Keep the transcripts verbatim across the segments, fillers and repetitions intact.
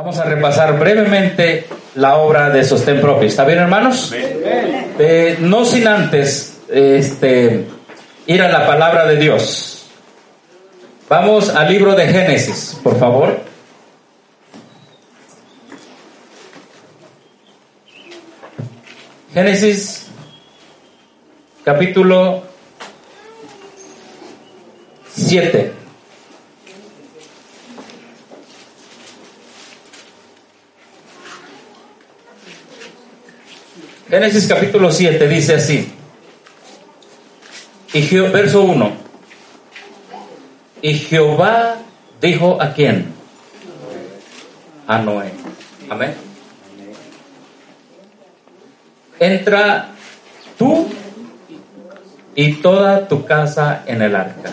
Vamos a repasar brevemente la obra de sostén propio. ¿Está bien, hermanos? Eh, no sin antes este, ir a la palabra de Dios. Vamos al libro de Génesis, por favor. Génesis, capítulo siete. Génesis capítulo siete dice así, y Je- verso uno, y Jehová dijo ¿a quién? A Noé. Amén. Entra tú y toda tu casa en el arca,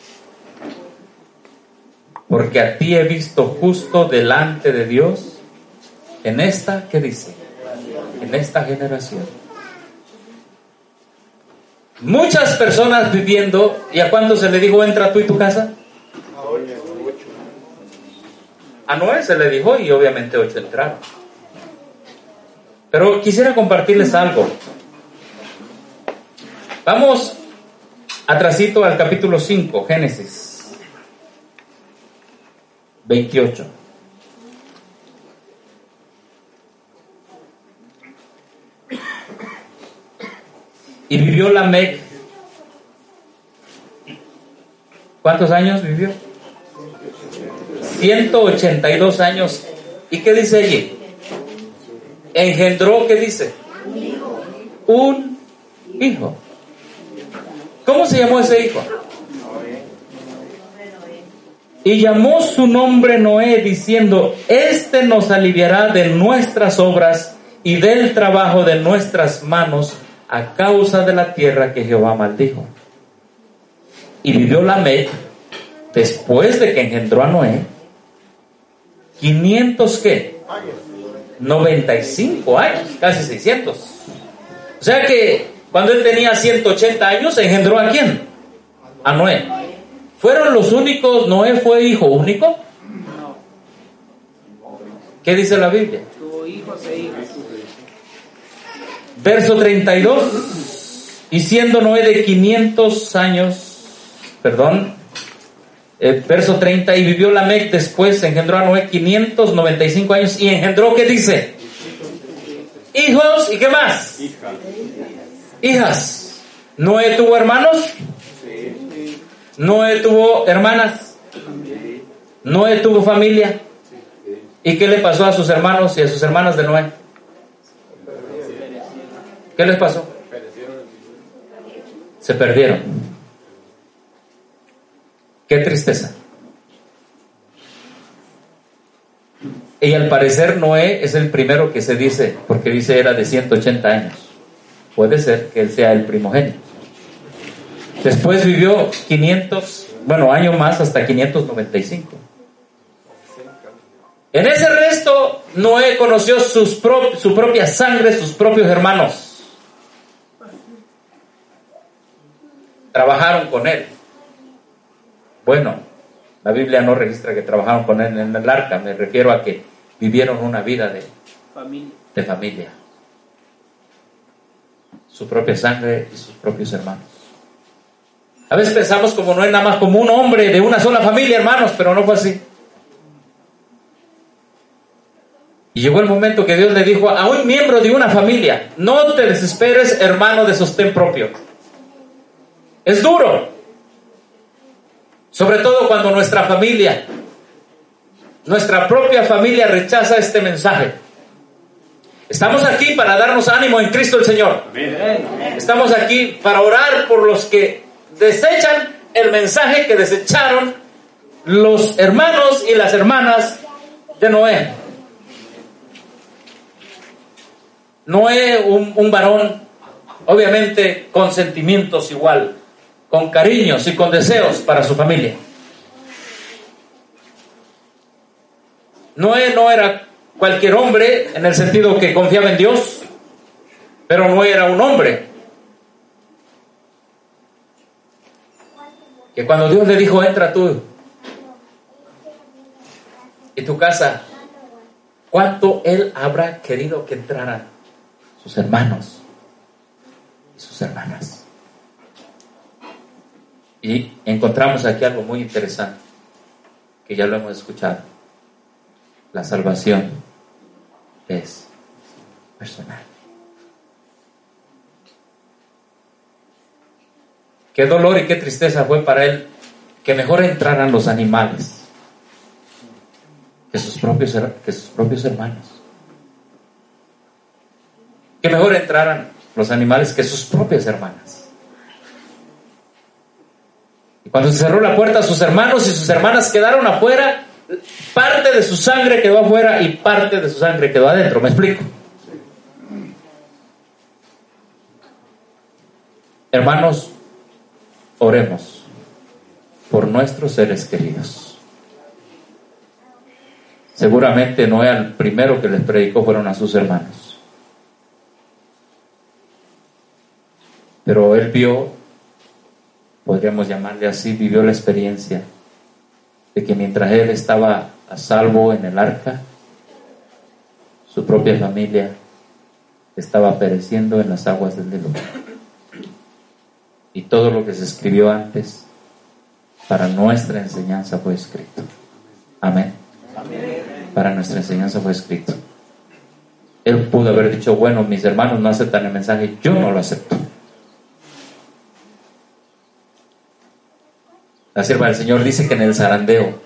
porque a ti he visto justo delante de Dios en esta, ¿qué dice? En esta generación. Muchas personas viviendo, ¿y a cuándo se le dijo entra tú y tu casa? A Noé se le dijo y obviamente ocho entraron. Pero quisiera compartirles algo. Vamos atrasito al capítulo cinco, Génesis veintiocho. Y vivió Lamec. ¿Cuántos años vivió? ciento ochenta y dos años. ¿Y qué dice allí? Engendró, ¿qué dice? Un hijo. ¿Cómo se llamó ese hijo? Y llamó su nombre Noé, diciendo: Este nos aliviará de nuestras obras y del trabajo de nuestras manos, a causa de la tierra que Jehová maldijo. Y vivió Lamec, después de que engendró a Noé, quinientos ¿qué? noventa y cinco años, casi seiscientos. O sea que cuando él tenía ciento ochenta años, engendró ¿a quién? A Noé. ¿Fueron los únicos? ¿Noé fue hijo único? ¿Qué dice la Biblia? Tuvo hijos e hijas. Verso treinta y dos, y siendo Noé de quinientos años, perdón, eh, verso treinta, y vivió Lamec después, engendró a Noé quinientos noventa y cinco años, y engendró, ¿qué dice? Hijos, ¿y qué más? Hija. Hijas. ¿Noé tuvo hermanos? Sí. ¿Noé tuvo hermanas? ¿Noé tuvo familia? ¿Y qué le pasó a sus hermanos y a sus hermanas de Noé? ¿Qué les pasó? Se perdieron. Qué tristeza. Y al parecer Noé es el primero que se dice, porque dice era de ciento ochenta años. Puede ser que él sea el primogénito. Después vivió quinientos, bueno, años más, hasta quinientos noventa y cinco. En ese resto, Noé conoció sus pro, su propia sangre, sus propios hermanos. Trabajaron con él. Bueno, la Biblia no registra que trabajaron con él en el arca. Me refiero a que vivieron una vida de Familia. de familia. Su propia sangre y sus propios hermanos. A veces pensamos como no es nada más como un hombre de una sola familia, hermanos, pero no fue así. Y llegó el momento que Dios le dijo a un miembro de una familia: no te desesperes, hermano de sostén propio. Es duro, sobre todo cuando nuestra familia, nuestra propia familia rechaza este mensaje. Estamos aquí para darnos ánimo en Cristo el Señor. Estamos aquí para orar por los que desechan el mensaje que desecharon los hermanos y las hermanas de Noé. Noé, un, un varón, obviamente con sentimientos igual, con cariños y con deseos para su familia. Noé no era cualquier hombre en el sentido que confiaba en Dios, pero Noé era un hombre que cuando Dios le dijo entra tú y tu casa ¿cuánto Él habrá querido que entraran sus hermanos y sus hermanas? Y encontramos aquí algo muy interesante, que ya lo hemos escuchado. La salvación es personal. Qué dolor y qué tristeza fue para Él que mejor entraran los animales que sus propios, que sus propios hermanos. Que mejor entraran los animales que sus propias hermanas. Y cuando se cerró la puerta, sus hermanos y sus hermanas quedaron afuera. Parte de su sangre quedó afuera y parte de su sangre quedó adentro. ¿Me explico? Hermanos, oremos por nuestros seres queridos. Seguramente Noé al primero que les predicó fueron a sus hermanos. Pero él vio, podríamos llamarle así, vivió la experiencia de que mientras él estaba a salvo en el arca, su propia familia estaba pereciendo en las aguas del diluvio. Y todo lo que se escribió antes para nuestra enseñanza fue escrito. Amén. Amén. Para nuestra enseñanza fue escrito. Él pudo haber dicho, bueno, mis hermanos no aceptan el mensaje, yo no lo acepto. La sierva del Señor dice que en el zarandeo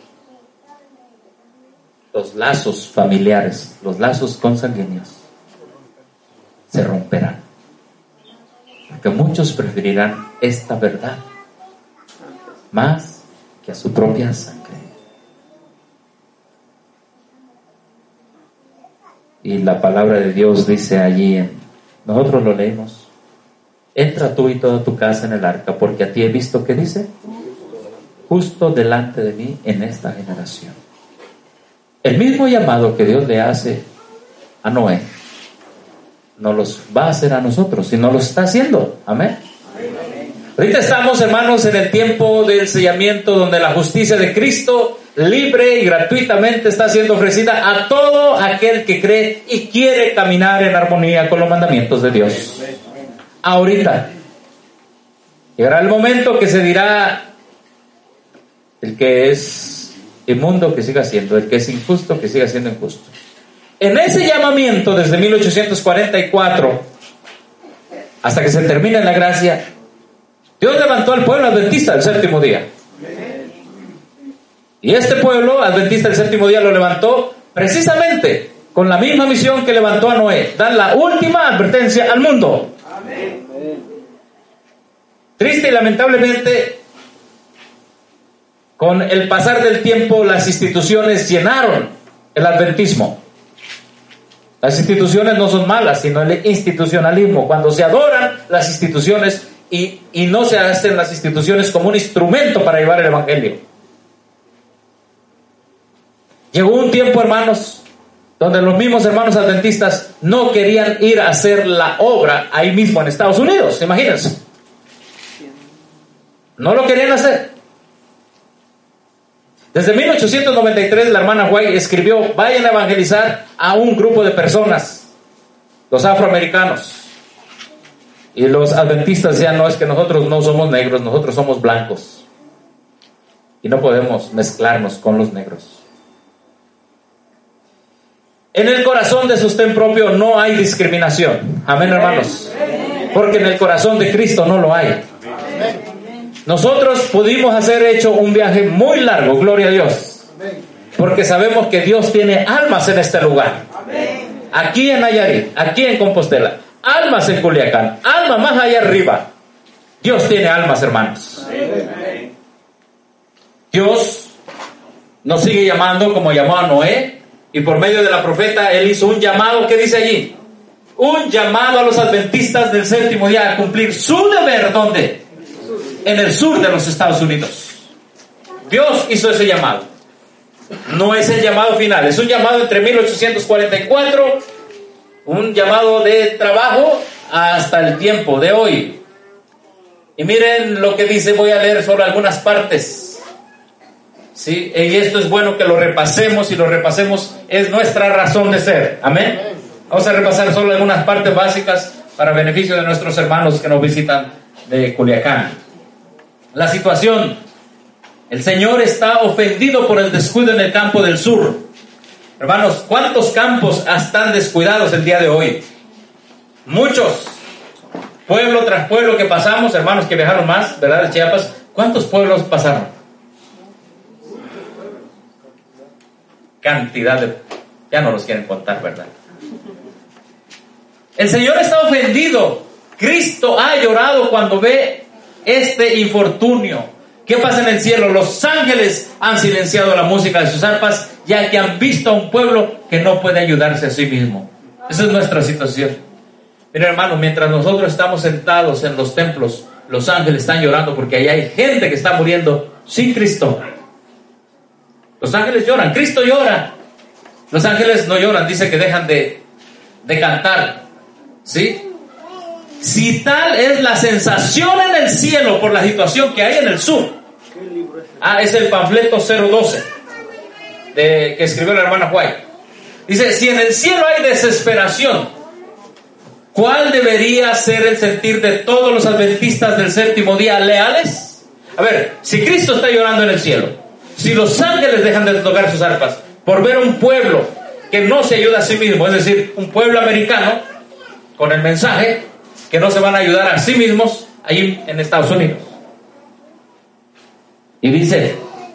los lazos familiares, los lazos consanguíneos se romperán, porque muchos preferirán esta verdad más que a su propia sangre. Y la palabra de Dios dice allí, en, nosotros lo leímos, entra tú y toda tu casa en el arca, porque a ti he visto, ¿qué dice? Justo delante de mí en esta generación. El mismo llamado que Dios le hace a Noé, no los va a hacer a nosotros, y no los está haciendo. Amén. Amén. Ahorita estamos, hermanos, en el tiempo del sellamiento, donde la justicia de Cristo libre y gratuitamente está siendo ofrecida a todo aquel que cree y quiere caminar en armonía con los mandamientos de Dios. Ahorita llegará el momento que se dirá: el que es inmundo, que siga siendo; el que es injusto, que siga siendo injusto. En ese llamamiento, desde mil ochocientos cuarenta y cuatro hasta que se termina la gracia, Dios levantó al pueblo adventista del séptimo día. Y este pueblo adventista del séptimo día lo levantó precisamente con la misma misión que levantó a Noé: dar la última advertencia al mundo. Amén. Triste y lamentablemente, con el pasar del tiempo, las instituciones llenaron el adventismo. Las instituciones no son malas, sino el institucionalismo. Cuando se adoran las instituciones y, y no se hacen las instituciones como un instrumento para llevar el evangelio. Llegó un tiempo, hermanos, donde los mismos hermanos adventistas no querían ir a hacer la obra ahí mismo en Estados Unidos. Imagínense. No lo querían hacer. Desde mil ochocientos noventa y tres la hermana White escribió: vayan a evangelizar a un grupo de personas, los afroamericanos. Y los adventistas decían: no, es que nosotros no somos negros, nosotros somos blancos y no podemos mezclarnos con los negros. En el corazón de sostén propio no hay discriminación. Amén, hermanos. Porque en el corazón de Cristo no lo hay. Nosotros pudimos haber hecho un viaje muy largo, gloria a Dios, porque sabemos que Dios tiene almas en este lugar. Aquí en Nayarit, aquí en Compostela, almas en Culiacán, almas más allá arriba. Dios tiene almas, hermanos. Dios nos sigue llamando como llamó a Noé, y por medio de la profeta Él hizo un llamado. ¿Qué dice allí? Un llamado a los adventistas del séptimo día a cumplir su deber. ¿Dónde? En el sur de los Estados Unidos. Dios hizo ese llamado. No es el llamado final, es un llamado entre mil ochocientos cuarenta y cuatro, un llamado de trabajo hasta el tiempo de hoy. Y miren lo que dice, voy a leer solo algunas partes. ¿sí? Y esto es bueno que lo repasemos, y lo repasemos, es nuestra razón de ser. Amén. Vamos a repasar solo algunas partes básicas para beneficio de nuestros hermanos que nos visitan de Culiacán. La situación: el Señor está ofendido por el descuido en el campo del sur. Hermanos, ¿cuántos campos están descuidados el día de hoy? Muchos. Pueblo tras pueblo que pasamos, hermanos que viajaron más, ¿verdad? De Chiapas, ¿cuántos pueblos pasaron? Cantidad de... ya no los quieren contar, ¿verdad? El Señor está ofendido. Cristo ha llorado cuando ve este infortunio. ¿Qué pasa en el cielo? Los ángeles han silenciado la música de sus arpas, ya que han visto a un pueblo que no puede ayudarse a sí mismo. Esa es nuestra situación. Mira, hermano, mientras nosotros estamos sentados en los templos, los ángeles están llorando porque ahí hay gente que está muriendo sin Cristo. Los ángeles lloran, Cristo llora. Los ángeles no lloran, dice que dejan de, de cantar. ¿Sí? Si tal es la sensación en el cielo por la situación que hay en el sur. Ah, es el panfleto cero doce de, que escribió la hermana White. Dice, si en el cielo hay desesperación, ¿cuál debería ser el sentir de todos los adventistas del séptimo día leales? A ver, si Cristo está llorando en el cielo, si los ángeles dejan de tocar sus arpas por ver un pueblo que no se ayuda a sí mismo, es decir, un pueblo americano con el mensaje que no se van a ayudar a sí mismos ahí en Estados Unidos. Y dice,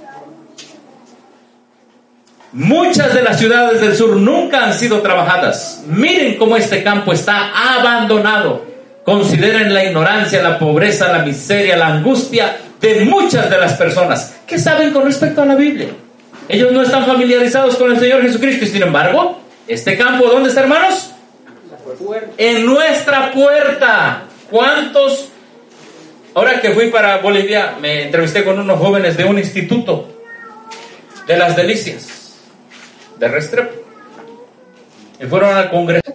muchas de las ciudades del sur nunca han sido trabajadas. Miren cómo este campo está abandonado. Consideren la ignorancia, la pobreza, la miseria, la angustia de muchas de las personas. ¿Qué saben con respecto a la Biblia? Ellos no están familiarizados con el Señor Jesucristo, y sin embargo, este campo, ¿dónde está, hermanos? En nuestra puerta. ¿Cuántos? Ahora que fui para Bolivia, me entrevisté con unos jóvenes de un instituto de las Delicias de Restrepo, y fueron al congreso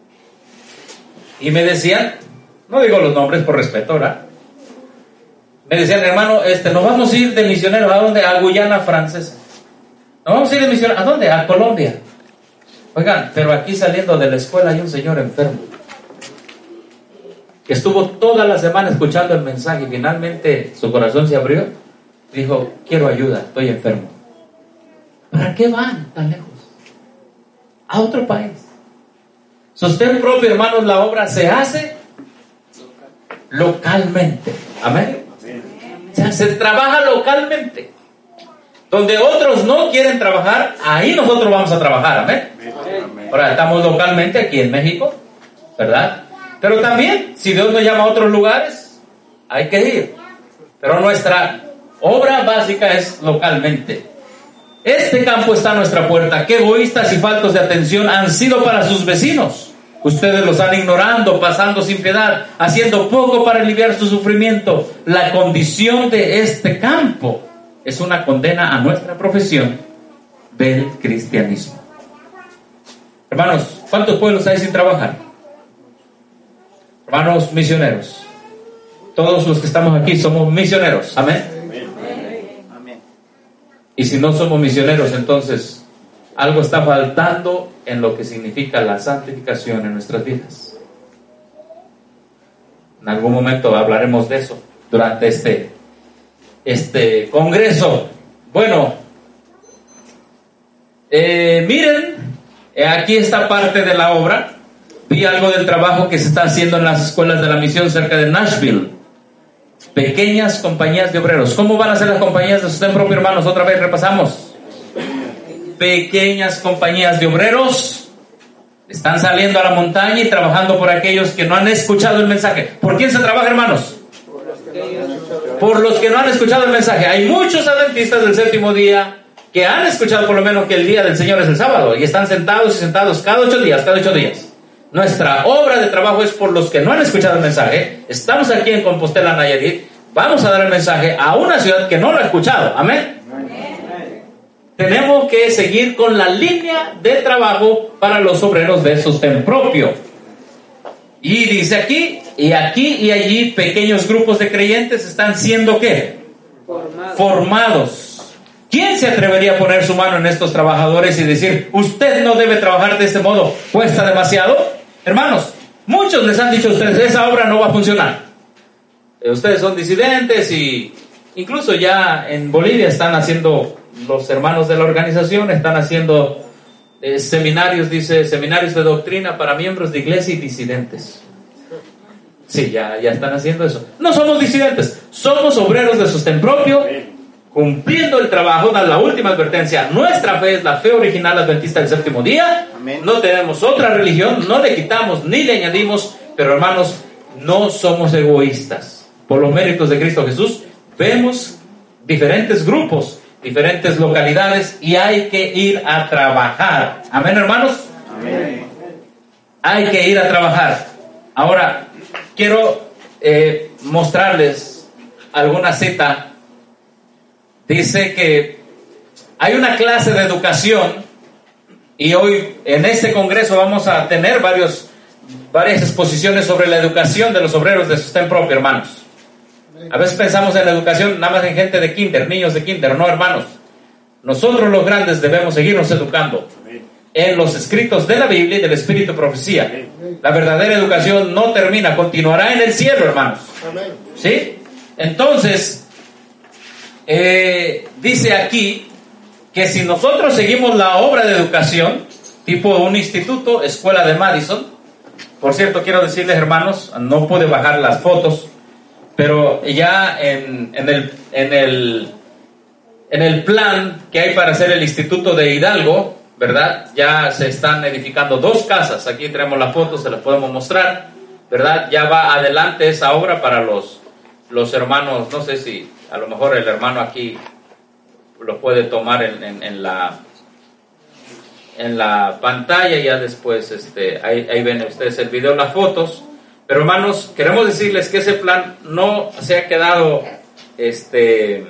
y me decían, no digo los nombres por respeto, ¿verdad? Me decían, hermano, este, nos vamos a ir de misioneros. ¿A dónde? A Guyana Francesa. Nos vamos a ir de misioneros. ¿A dónde? A Colombia. Oigan, pero aquí saliendo de la escuela hay un señor enfermo que estuvo toda la semana escuchando el mensaje y finalmente su corazón se abrió. Dijo, quiero ayuda, estoy enfermo. ¿Para qué van tan lejos? A otro país. Sostén propio, hermanos, la obra se hace localmente. Amén. O sea, se trabaja localmente. Donde otros no quieren trabajar, ahí nosotros vamos a trabajar. Amén. Ahora estamos localmente aquí en México, ¿verdad? Pero también, si Dios nos llama a otros lugares, hay que ir. Pero nuestra obra básica es localmente. Este campo está a nuestra puerta. Qué egoístas y faltos de atención han sido para sus vecinos. Ustedes los han ignorando, pasando sin piedad, haciendo poco para aliviar su sufrimiento. La condición de este campo es una condena a nuestra profesión del cristianismo. Hermanos, ¿cuántos pueblos hay sin trabajar? Hermanos misioneros, todos los que estamos aquí somos misioneros. Amén. Amén. Y si no somos misioneros, entonces algo está faltando en lo que significa la santificación en nuestras vidas. En algún momento hablaremos de eso durante este, este congreso. Bueno, eh, miren, aquí está parte de la obra. Vi algo del trabajo que se está haciendo en las escuelas de la misión cerca de Nashville. Pequeñas compañías de obreros. ¿Cómo van a ser las compañías de sostén propio, hermanos? Otra vez repasamos. Pequeñas compañías de obreros están saliendo a la montaña y trabajando por aquellos que no han escuchado el mensaje. ¿Por quién se trabaja, hermanos? Por los que no han escuchado el mensaje. Hay muchos adventistas del séptimo día que han escuchado por lo menos que el día del Señor es el sábado, y están sentados y sentados cada ocho días, cada ocho días. Nuestra obra de trabajo es por los que no han escuchado el mensaje. Estamos aquí en Compostela, Nayarit. Vamos a dar el mensaje a una ciudad que no lo ha escuchado. Amén. Amén. Tenemos que seguir con la línea de trabajo para los obreros de sostén propio. Y dice aquí, y aquí y allí, pequeños grupos de creyentes están siendo ¿qué? Formados. Formados. ¿Quién se atrevería a poner su mano en estos trabajadores y decir, usted no debe trabajar de este modo, cuesta demasiado? Hermanos, muchos les han dicho a ustedes, esa obra no va a funcionar. Eh, ustedes son disidentes y incluso ya en Bolivia están haciendo, los hermanos de la organización están haciendo eh, seminarios, dice, seminarios de doctrina para miembros de iglesia y disidentes. Sí, ya, ya están haciendo eso. No somos disidentes, somos obreros de sostén propio, cumpliendo el trabajo. Da la última advertencia: nuestra fe es la fe original adventista del séptimo día. Amén. No tenemos otra religión, no le quitamos ni le añadimos, pero hermanos, no somos egoístas. Por los méritos de Cristo Jesús, vemos diferentes grupos, diferentes localidades y hay que ir a trabajar. Amén, hermanos. Amén. Hay que ir a trabajar. Ahora, quiero eh, mostrarles alguna cita. Dice que hay una clase de educación y hoy en este congreso vamos a tener varios, varias exposiciones sobre la educación de los obreros de sostén propio, hermanos. A veces pensamos en la educación nada más en gente de kinder, niños de kinder. No, hermanos, nosotros los grandes debemos seguirnos educando en los escritos de la Biblia y del Espíritu de Profecía. La verdadera educación no termina, continuará en el cielo, hermanos. ¿Sí? Entonces, Eh, dice aquí que si nosotros seguimos la obra de educación, tipo un instituto, escuela de Madison, por cierto, quiero decirles, hermanos, no pude bajar las fotos, pero ya en, en, el, en, el, en el plan que hay para hacer el instituto de Hidalgo, ¿verdad? Ya se están edificando dos casas. Aquí tenemos las fotos, se las podemos mostrar, ¿verdad? Ya va adelante esa obra para los, los hermanos, no sé si a lo mejor el hermano aquí lo puede tomar en, en, en la en la pantalla, ya después este, ahí, ahí ven ustedes el video, las fotos. Pero hermanos, queremos decirles que ese plan no se ha quedado, este,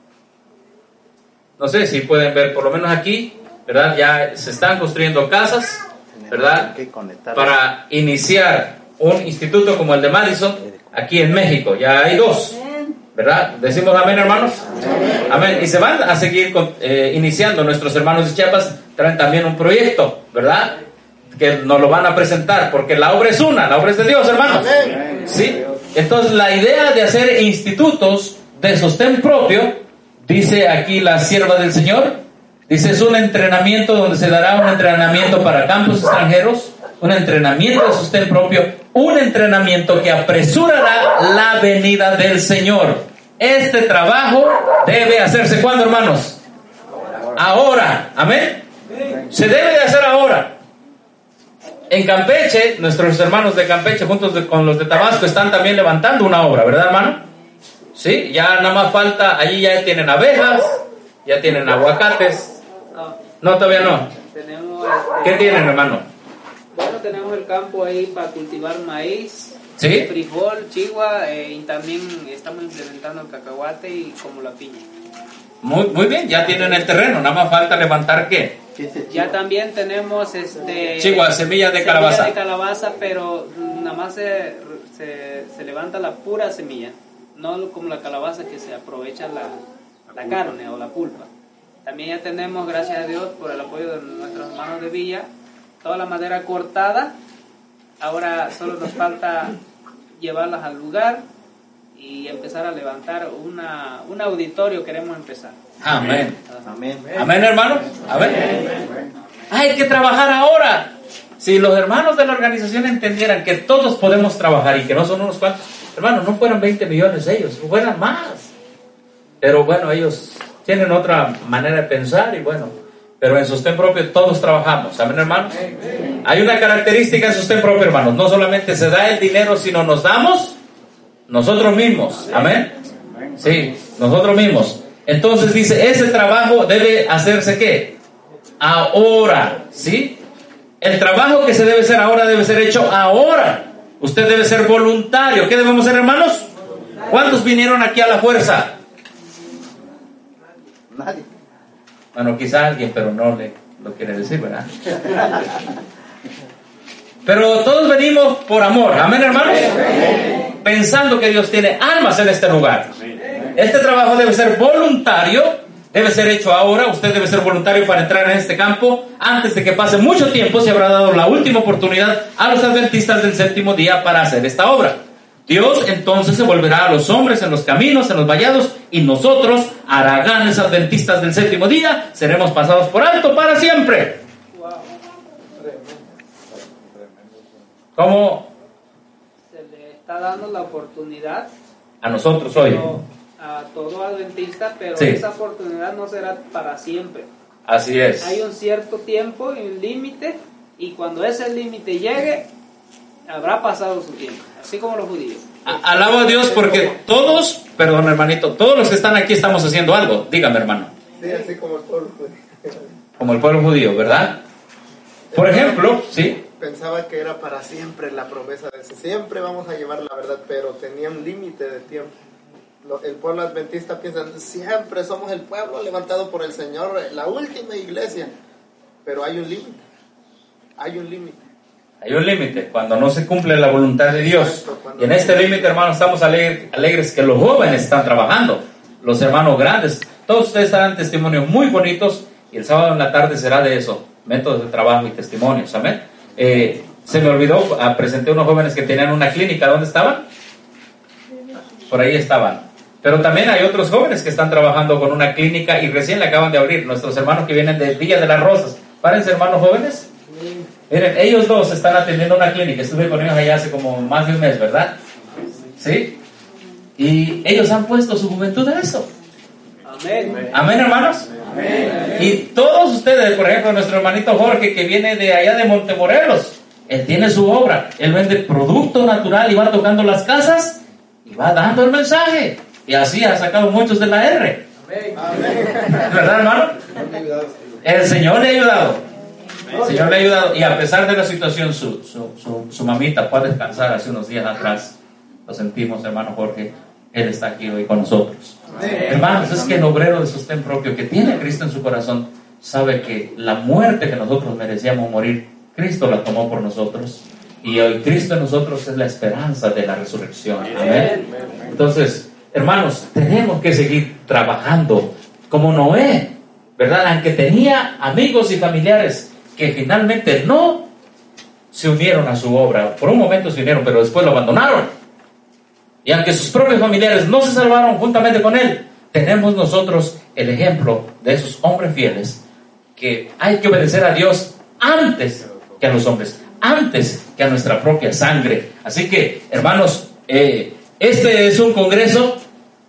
no sé si pueden ver, por lo menos aquí, ¿verdad? Ya se están construyendo casas, ¿verdad? Para iniciar un instituto como el de Madison aquí en México. Ya hay dos, ¿verdad? Decimos amén, hermanos. Amén. Amén. Y se van a seguir con, eh, iniciando. Nuestros hermanos de Chiapas traen también un proyecto, ¿verdad? Que nos lo van a presentar, porque la obra es una, la obra es de Dios, hermanos. Amén. ¿Sí? Entonces la idea de hacer institutos de sostén propio, dice aquí la sierva del Señor, dice, es un entrenamiento donde se dará un entrenamiento para campos extranjeros, un entrenamiento de sostén propio, un entrenamiento que apresurará la venida del Señor. Este trabajo debe hacerse, ¿cuándo, hermanos? Ahora. Amén. Se debe de hacer ahora. En Campeche, nuestros hermanos de Campeche, juntos de, con los de Tabasco, están también levantando una obra, ¿verdad, hermano? Sí, ya nada más falta, allí ya tienen abejas, ya tienen aguacates. No, todavía no. Tenemos, ¿Qué tienen, hermano? Bueno, tenemos el campo ahí para cultivar maíz, ¿sí? Frijol, chigua, eh, y también estamos implementando el cacahuate y como la piña. Muy, muy bien, ya tienen el terreno, nada más falta levantar ¿qué? Ya también tenemos este chigua, semillas de calabaza. Semillas de calabaza, pero nada más se, se, se levanta la pura semilla, no como la calabaza que se aprovecha la, la carne o la pulpa. También ya tenemos, gracias a Dios, por el apoyo de nuestros hermanos de Villa, toda la madera cortada. Ahora solo nos falta llevarlas al lugar y empezar a levantar una, un auditorio. Queremos empezar. Amén. Amén. Amén, hermano. Amén. Hay que trabajar ahora. Si los hermanos de la organización entendieran que todos podemos trabajar y que no son unos cuantos, hermanos, no fueran veinte millones ellos, fueran más. Pero bueno, ellos tienen otra manera de pensar y bueno, pero en sostén propio todos trabajamos. Amén, hermanos. Hay una característica en sostén propio, hermanos. No solamente se da el dinero, sino nos damos nosotros mismos. Amén. Sí, nosotros mismos. Entonces dice, ese trabajo debe hacerse ¿qué? Ahora, ¿sí? El trabajo que se debe hacer ahora debe ser hecho ahora. Usted debe ser voluntario. ¿Qué debemos hacer, hermanos? ¿Cuántos vinieron aquí a la fuerza? Nadie. Bueno, quizá alguien, pero no le lo quiere decir, ¿verdad? Pero todos venimos por amor. Amén, hermanos. Pensando que Dios tiene almas en este lugar. Este trabajo debe ser voluntario, debe ser hecho ahora. Usted debe ser voluntario para entrar en este campo. Antes de que pase mucho tiempo, se habrá dado la última oportunidad a los adventistas del séptimo día para hacer esta obra. Dios entonces se volverá a los hombres en los caminos, en los vallados, y nosotros, haraganes adventistas del séptimo día, seremos pasados por alto para siempre. ¿Cómo? Se le está dando la oportunidad A nosotros hoy. pero a todo adventista, pero Sí. esa oportunidad no será para siempre. Así es. Hay un cierto tiempo y un límite, y cuando ese límite llegue, habrá pasado su tiempo, así como los judíos. A- Alabo a Dios porque todos, perdón hermanito, todos los que están aquí estamos haciendo algo. Dígame, hermano. Sí, así como el pueblo judío. Como el pueblo judío, ¿verdad? Por ejemplo, sí. Pensaba que era para siempre la promesa de ese. Siempre vamos a llevar la verdad, pero tenía un límite de tiempo. Lo- El pueblo adventista piensa, siempre somos el pueblo levantado por el Señor, la última iglesia. Pero hay un límite. Hay un límite. Hay un límite cuando no se cumple la voluntad de Dios. Y en este límite, hermanos, estamos alegres, alegres que los jóvenes están trabajando, los hermanos grandes. Todos ustedes dan testimonios muy bonitos y el sábado en la tarde será de eso, métodos de trabajo y testimonios. Amén. Eh, se me olvidó, ah, presenté unos jóvenes que tenían una clínica. ¿Dónde estaban? Por ahí estaban. Pero también hay otros jóvenes que están trabajando con una clínica y recién la acaban de abrir. Nuestros hermanos que vienen de Villa de las Rosas. Párense, hermanos jóvenes. Miren, ellos dos están atendiendo una clínica. Estuve con ellos allá hace como más de un mes, ¿verdad? ¿Sí? Y ellos han puesto su juventud a eso. Amén. Amén, hermanos. Amén. Y todos ustedes, por ejemplo, nuestro hermanito Jorge, que viene de allá de Montemorelos, él tiene su obra. Él vende producto natural y va tocando las casas y va dando el mensaje. Y así ha sacado muchos de la R. ¿Verdad, hermano? El Señor le ha ayudado. El Señor le ha ayudado. Y a pesar de la situación, su, su, su, su mamita fue a descansar hace unos días atrás. Lo sentimos, hermano Jorge. Él está aquí hoy con nosotros. Hermanos, es que el obrero de sostén propio que tiene a Cristo en su corazón sabe que la muerte que nosotros merecíamos morir, Cristo la tomó por nosotros. Y hoy Cristo en nosotros es la esperanza de la resurrección. Amén. Entonces, hermanos, tenemos que seguir trabajando como Noé, ¿verdad? Aunque tenía amigos y familiares que finalmente no se unieron a su obra. Por un momento se unieron, pero después lo abandonaron. Y aunque sus propios familiares no se salvaron juntamente con él, tenemos nosotros el ejemplo de esos hombres fieles que hay que obedecer a Dios antes que a los hombres, antes que a nuestra propia sangre. Así que, hermanos, eh, este es un congreso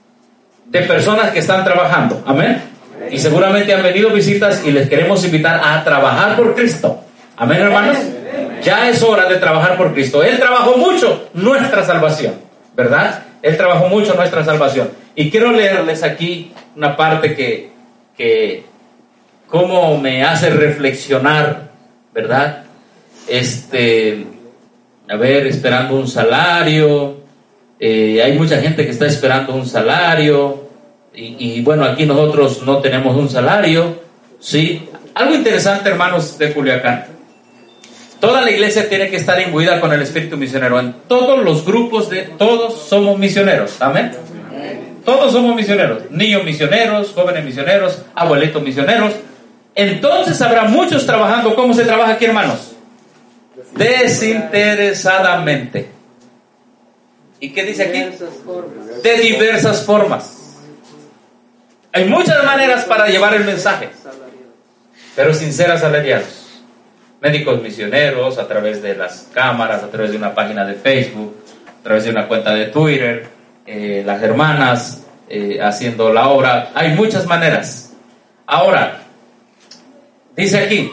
de personas que están trabajando. Amén. Y seguramente han venido visitas y les queremos invitar a trabajar por Cristo. Amén, hermanos. Ya es hora de trabajar por Cristo. Él trabajó mucho nuestra salvación, ¿verdad? Él trabajó mucho nuestra salvación. Y quiero leerles aquí una parte que, que como me hace reflexionar, ¿verdad? Este, a ver, esperando un salario. Eh, hay mucha gente que está esperando un salario. Y, y bueno, aquí nosotros no tenemos un salario, ¿sí? Algo interesante, hermanos de Culiacán. Toda la iglesia tiene que estar imbuida con el espíritu misionero. En todos los grupos, de todos somos misioneros. Amén. Todos somos misioneros. Niños misioneros, jóvenes misioneros, abuelitos misioneros. Entonces habrá muchos trabajando. ¿Cómo se trabaja aquí, hermanos? Desinteresadamente. ¿Y qué dice aquí? De diversas formas. Hay muchas maneras para llevar el mensaje, pero sin ser asalariados. Médicos misioneros, a través de las cámaras, a través de una página de Facebook, a través de una cuenta de Twitter, eh, las hermanas eh, haciendo la obra. Hay muchas maneras. Ahora, dice aquí,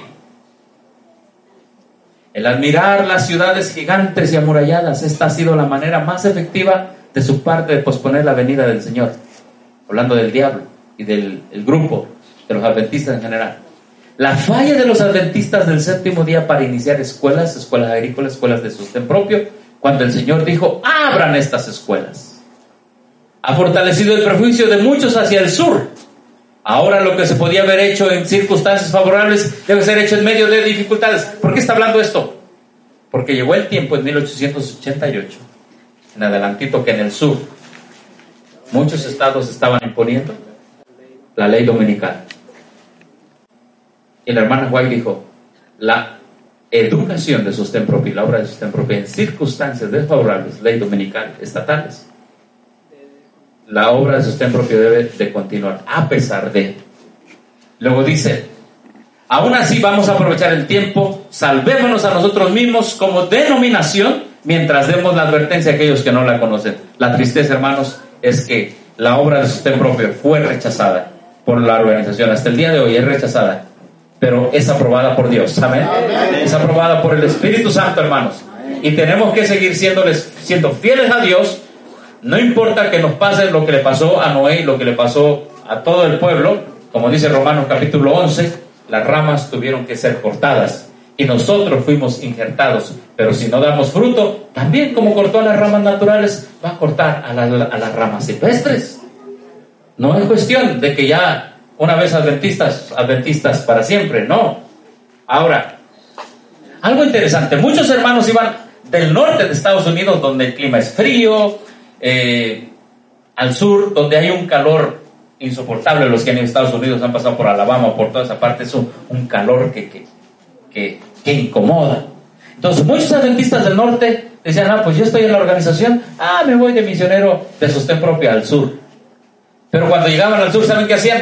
el admirar las ciudades gigantes y amuralladas, esta ha sido la manera más efectiva de su parte de posponer la venida del Señor. Hablando del diablo y del el grupo de los adventistas en general. La falla de los adventistas del séptimo día para iniciar escuelas, escuelas agrícolas, escuelas de sostén propio, cuando el Señor dijo, abran estas escuelas. Ha fortalecido el prejuicio de muchos hacia el sur. Ahora lo que se podía haber hecho en circunstancias favorables debe ser hecho en medio de dificultades. ¿Por qué está hablando esto? Porque llegó el tiempo en mil ochocientos ochenta y ocho, en adelantito, que en el sur muchos estados estaban imponiendo la ley dominical. Y la hermana White dijo, la educación de sostén propio y la obra de sostén propio en circunstancias desfavorables, ley dominical, estatales, la obra de sostén propio debe de continuar a pesar de. Luego dice, aún así vamos a aprovechar el tiempo, salvémonos a nosotros mismos como denominación mientras demos la advertencia a aquellos que no la conocen. La tristeza, hermanos, es que la obra de sostén propio fue rechazada por la organización. Hasta el día de hoy es rechazada, pero es aprobada por Dios. ¿Amén? Amén. Es aprobada por el Espíritu Santo, hermanos. Y tenemos que seguir siéndoles, siendo fieles a Dios. No importa que nos pase lo que le pasó a Noé y lo que le pasó a todo el pueblo. Como dice Romanos capítulo once, las ramas tuvieron que ser cortadas y nosotros fuimos injertados. Pero si no damos fruto, también como cortó a las ramas naturales, va a cortar a, la, a las ramas silvestres. No es cuestión de que ya una vez adventistas, adventistas para siempre, no. Ahora, algo interesante, muchos hermanos iban del norte de Estados Unidos, donde el clima es frío, eh, al sur, donde hay un calor insoportable. Los que han ido a Estados Unidos han pasado por Alabama o por toda esa parte, es un, un calor que, que, que, que incomoda. Entonces muchos adventistas del norte decían, ah, pues yo estoy en la organización, ah, me voy de misionero de sostén propio al sur. Pero cuando llegaban al sur, ¿saben qué hacían?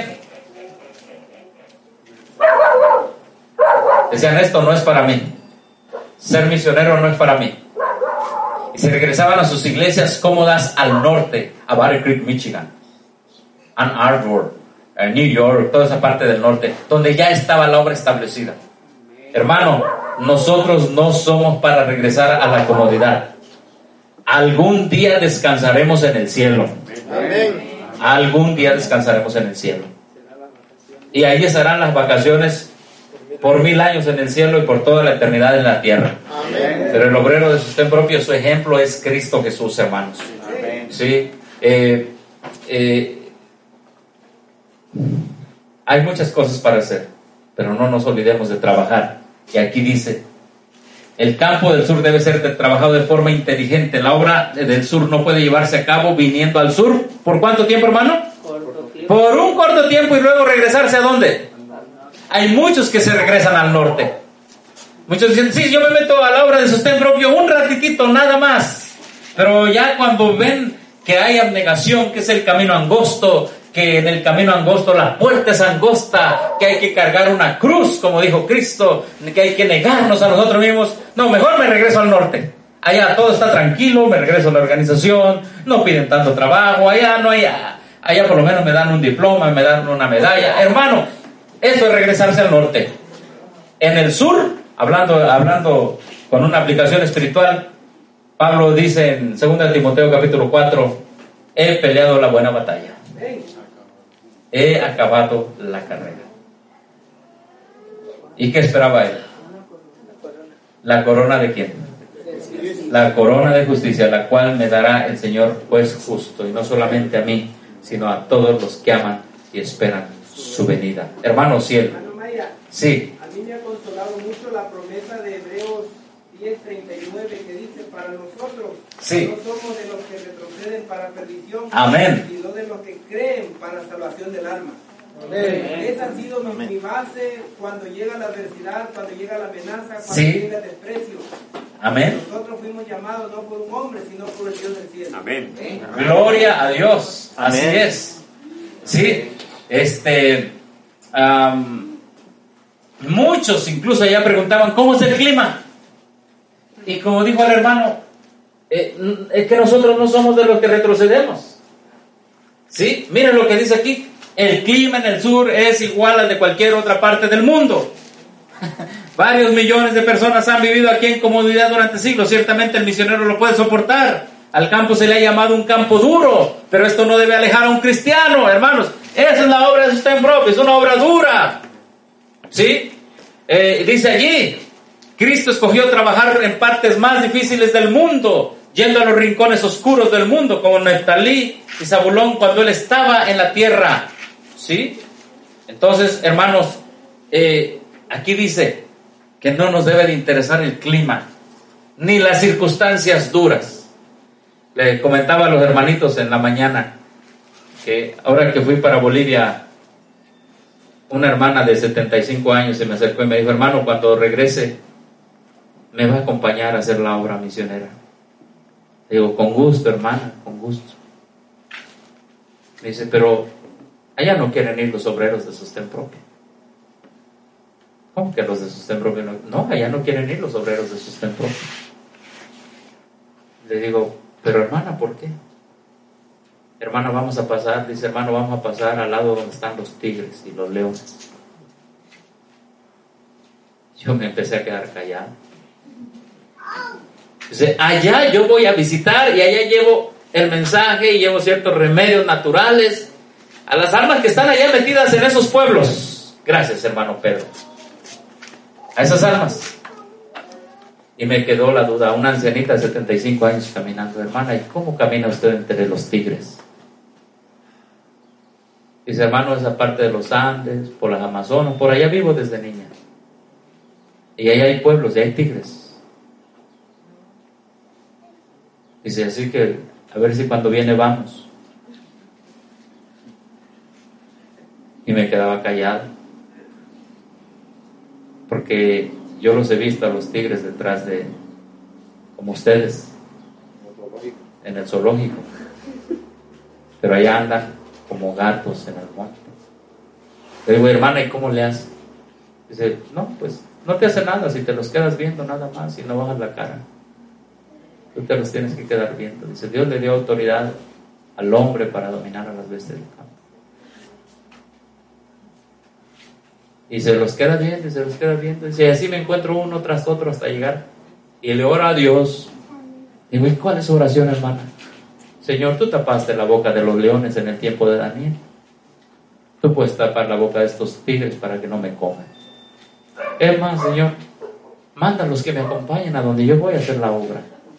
Decían, esto no es para mí, ser misionero no es para mí. Y se regresaban a sus iglesias cómodas al norte, a Battle Creek, Michigan, Ann Arbor, New York, toda esa parte del norte, donde ya estaba la obra establecida. Hermano, nosotros no somos para regresar a la comodidad. Algún día descansaremos en el cielo. Amén. Algún día descansaremos en el cielo. Y ahí estarán las vacaciones por mil años en el cielo y por toda la eternidad en la tierra. Amén. Pero el obrero de sostén propio, su ejemplo es Cristo Jesús, hermanos. Amén. Sí. Eh, eh, hay muchas cosas para hacer, pero no nos olvidemos de trabajar. Y aquí dice, el campo del sur debe ser trabajado de forma inteligente. La obra del sur no puede llevarse a cabo viniendo al sur. ¿Por cuánto tiempo, hermano? Por un corto tiempo y luego regresarse ¿a dónde? Hay muchos que se regresan al norte. Muchos dicen, sí, yo me meto a la obra de sostén propio un ratitito, nada más. Pero ya cuando ven que hay abnegación, que es el camino angosto, que en el camino angosto la puerta es angosta, que hay que cargar una cruz, como dijo Cristo, que hay que negarnos a nosotros mismos. No, mejor me regreso al norte. Allá todo está tranquilo, me regreso a la organización, no piden tanto trabajo, allá no hay, allá por lo menos me dan un diploma, me dan una medalla. Hermano, eso es regresarse al norte. En el sur, hablando, hablando con una aplicación espiritual, Pablo dice en segunda de Timoteo capítulo cuatro, he peleado la buena batalla. He acabado la carrera. ¿Y qué esperaba él? ¿La corona de quién? La corona de justicia, la cual me dará el Señor juez justo, y no solamente a mí, sino a todos los que aman y esperan su venida. Hermano Ciel. Sí. A mí me ha consolado mucho la promesa de Hebreos diez treinta y nueve que dice, para nosotros sí. no somos de los que retroceden para perdición, amén, sino de los que creen para salvación del alma. Amén. Esa ha sido mi, mi base cuando llega la adversidad, cuando llega la amenaza, cuando sí. llega el desprecio. Amén. Nosotros fuimos llamados no por un hombre, sino por el Dios del cielo. Amén. ¿Eh? Gloria a Dios. Así amén. Es. Sí. Este. Um, muchos incluso ya preguntaban ¿cómo es el clima? Y como dijo el hermano, eh, es que nosotros no somos de los que retrocedemos. ¿Sí? Miren lo que dice aquí. El clima en el sur es igual al de cualquier otra parte del mundo. Varios millones de personas han vivido aquí en comodidad durante siglos. Ciertamente el misionero lo puede soportar. Al campo se le ha llamado un campo duro, pero esto no debe alejar a un cristiano, hermanos. Esa es la obra de sostén propio, es una obra dura. ¿Sí? Eh, dice allí, Cristo escogió trabajar en partes más difíciles del mundo, yendo a los rincones oscuros del mundo, como Neftalí y Zabulón, cuando él estaba en la tierra. ¿Sí? Entonces, hermanos, eh, aquí dice que no nos debe de interesar el clima, ni las circunstancias duras. Le comentaba a los hermanitos en la mañana que ahora que fui para Bolivia una hermana de setenta y cinco años se me acercó y me dijo, hermano, cuando regrese, ¿me va a acompañar a hacer la obra misionera? Le digo, con gusto, hermana, con gusto. Me dice, pero allá no quieren ir los obreros de sostén propio. ¿Cómo que los de sostén propio no? No, allá no quieren ir los obreros de sostén propio. Le digo, pero hermana, ¿por qué? Hermana, vamos a pasar, dice, hermano, vamos a pasar al lado donde están los tigres y los leones. Yo me empecé a quedar callado. Dice, allá yo voy a visitar y allá llevo el mensaje y llevo ciertos remedios naturales a las almas que están allá metidas en esos pueblos. Gracias, hermano Pedro. A esas almas. Y me quedó la duda, una ancianita de setenta y cinco años caminando, hermana, ¿y cómo camina usted entre los tigres? Dice, hermano, esa parte de los Andes, por las Amazonas, por allá vivo desde niña. Y ahí hay pueblos, y hay tigres. Dice, así que, a ver si cuando viene vamos. Y me quedaba callado. Porque yo los he visto a los tigres detrás de, como ustedes, en el zoológico. Pero allá andan como gatos en el monte. Le digo, hermana, ¿y cómo le hace? Dice, no, pues no te hace nada si te los quedas viendo nada más y no bajas la cara. Tú te los tienes que quedar viendo. Dice, Dios le dio autoridad al hombre para dominar a las bestias del campo. Y se los queda viendo y se los queda viendo. Dice, y así me encuentro uno tras otro hasta llegar. Y le ora a Dios. Digo, ¿y cuál es su oración, hermana? Señor, tú tapaste la boca de los leones en el tiempo de Daniel. Tú puedes tapar la boca de estos tigres para que no me coman. Es más, Señor, manda a los que me acompañen a donde yo voy a hacer la obra.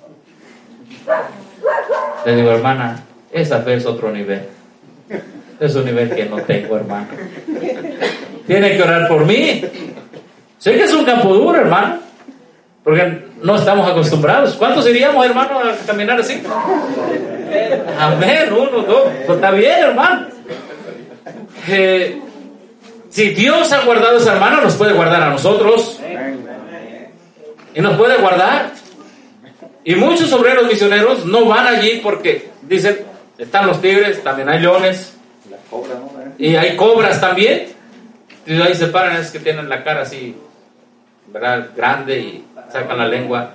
Le digo, hermana, esa fe es otro nivel. Es un nivel que no tengo, hermano. Tiene que orar por mí. Sé que es un campo duro, hermano, porque no estamos acostumbrados. ¿Cuántos iríamos, hermano, a caminar así? Amén, uno, dos. Pues está bien, hermano. Eh, si Dios ha guardado a esa hermana, nos puede guardar a nosotros. Y nos puede guardar. Y muchos obreros misioneros no van allí porque dicen, están los tigres, también hay leones. Y hay cobras también. Y ahí se paran, es que tienen la cara así, ¿verdad? Grande y sacan la lengua.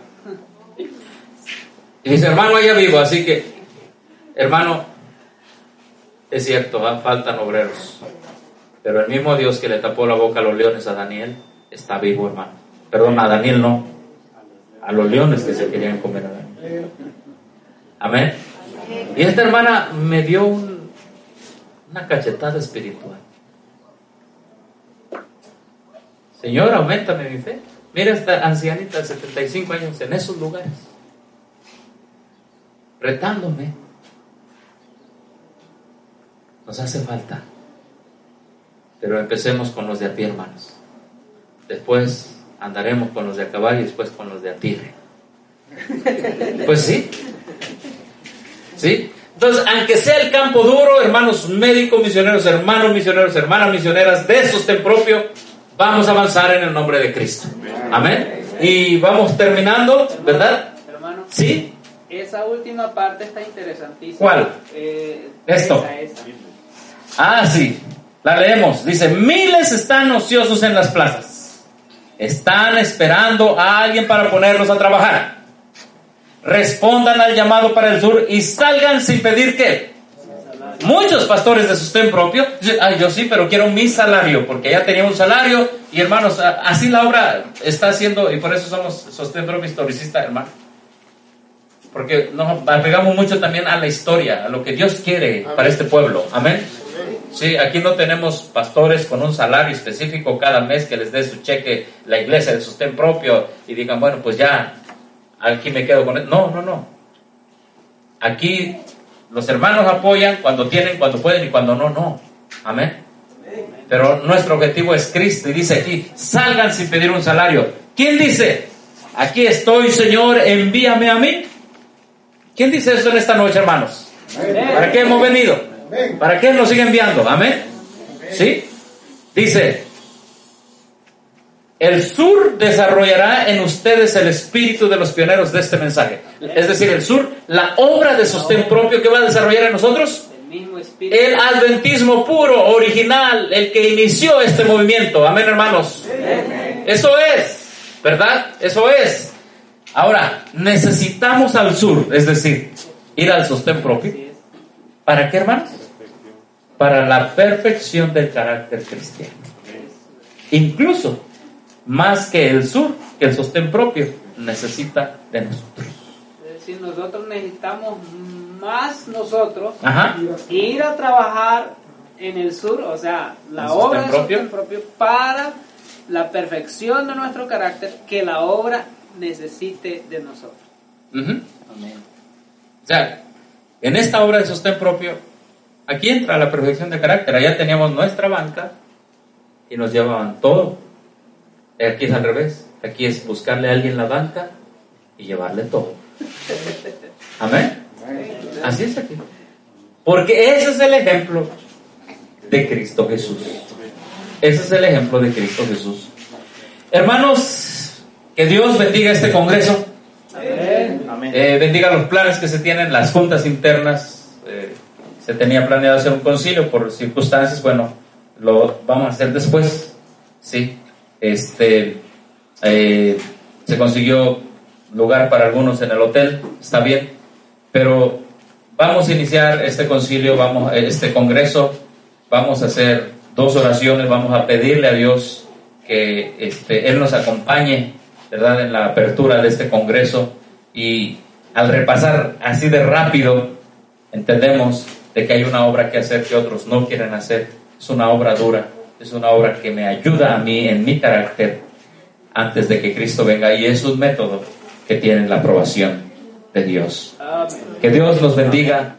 Y dice, hermano, allá vivo, así que, hermano, es cierto, ¿eh? Faltan obreros. Pero el mismo Dios que le tapó la boca a los leones a Daniel, está vivo, hermano. Perdón, a Daniel no. A los leones que se querían comer a Daniel. Amén. Y esta hermana me dio un, una cachetada espiritual. Señor, auméntame mi fe. Mira esta ancianita de setenta y cinco años en esos lugares, retándome. Nos hace falta. Pero empecemos con los de a pie, hermanos. Después andaremos con los de a caballo y después con los de a tigre. Pues sí. ¿Sí? Entonces, aunque sea el campo duro, hermanos médicos misioneros, hermanos misioneros, hermanas misioneras de sostén propio, vamos a avanzar en el nombre de Cristo. Amén. Y vamos terminando, ¿verdad? Hermano, sí. Esa última parte está interesantísima. ¿Cuál? Eh, Esto. Esa, esa. Ah, sí. La leemos. Dice, miles están ociosos en las plazas. Están esperando a alguien para ponerlos a trabajar. Respondan al llamado para el sur y salgan sin pedir ¿qué? Muchos pastores de sostén propio dicen, ay, yo sí, pero quiero mi salario, porque ya tenía un salario. Y hermanos, así la obra está haciendo, y por eso somos sostén propio historicista, hermano. Porque nos apegamos mucho también a la historia, a lo que Dios quiere Amén. Para este pueblo. Amén. Sí, aquí no tenemos pastores con un salario específico cada mes que les dé su cheque la iglesia de sostén propio y digan, bueno, pues ya, aquí me quedo con él. No, no, no. Aquí los hermanos apoyan cuando tienen, cuando pueden y cuando no, no. Amén. Pero nuestro objetivo es Cristo y dice aquí, salgan sin pedir un salario. ¿Quién dice? Aquí estoy, Señor, envíame a mí. ¿Quién dice eso en esta noche, hermanos? ¿Para qué hemos venido? ¿Para qué nos sigue enviando? Amén. ¿Sí? Dice, el sur desarrollará en ustedes el espíritu de los pioneros de este mensaje. Es decir, el sur, la obra de sostén propio que va a desarrollar en nosotros. El mismo espíritu. El adventismo puro, original, el que inició este movimiento. Amén, hermanos. Amén. Eso es, ¿verdad? Eso es. Ahora, necesitamos al sur, es decir, ir al sostén propio. ¿Para qué, hermanos? Para la perfección del carácter cristiano. Incluso, más que el sur, que el sostén propio, necesita de nosotros. Es decir, nosotros necesitamos más nosotros Ajá. ir a trabajar en el sur, o sea, la ¿El obra del sostén sostén propio para la perfección de nuestro carácter que la obra necesite de nosotros. Uh-huh. Amén. O sea, en esta obra de sostén propio, aquí entra la perfección de carácter. Allá teníamos nuestra banca y nos llevaban todo. Aquí es al revés. Aquí es buscarle a alguien la banca y llevarle todo. Amén. Así es aquí. Porque ese es el ejemplo de Cristo Jesús. Ese es el ejemplo de Cristo Jesús. Hermanos, que Dios bendiga este congreso. Amén. Eh, bendiga los planes que se tienen, las juntas internas. Eh, se tenía planeado hacer un concilio por circunstancias. Bueno, lo vamos a hacer después. Sí. Este, eh, se consiguió lugar para algunos en el hotel. Está bien. Pero vamos a iniciar este concilio, vamos, este congreso. Vamos a hacer dos oraciones. Vamos a pedirle a Dios que este, Él nos acompañe, ¿verdad?, en la apertura de este congreso. Y al repasar así de rápido, entendemos de que hay una obra que hacer que otros no quieren hacer. Es una obra dura, es una obra que me ayuda a mí en mi carácter antes de que Cristo venga, y es un método que tiene la aprobación de Dios. Que Dios los bendiga.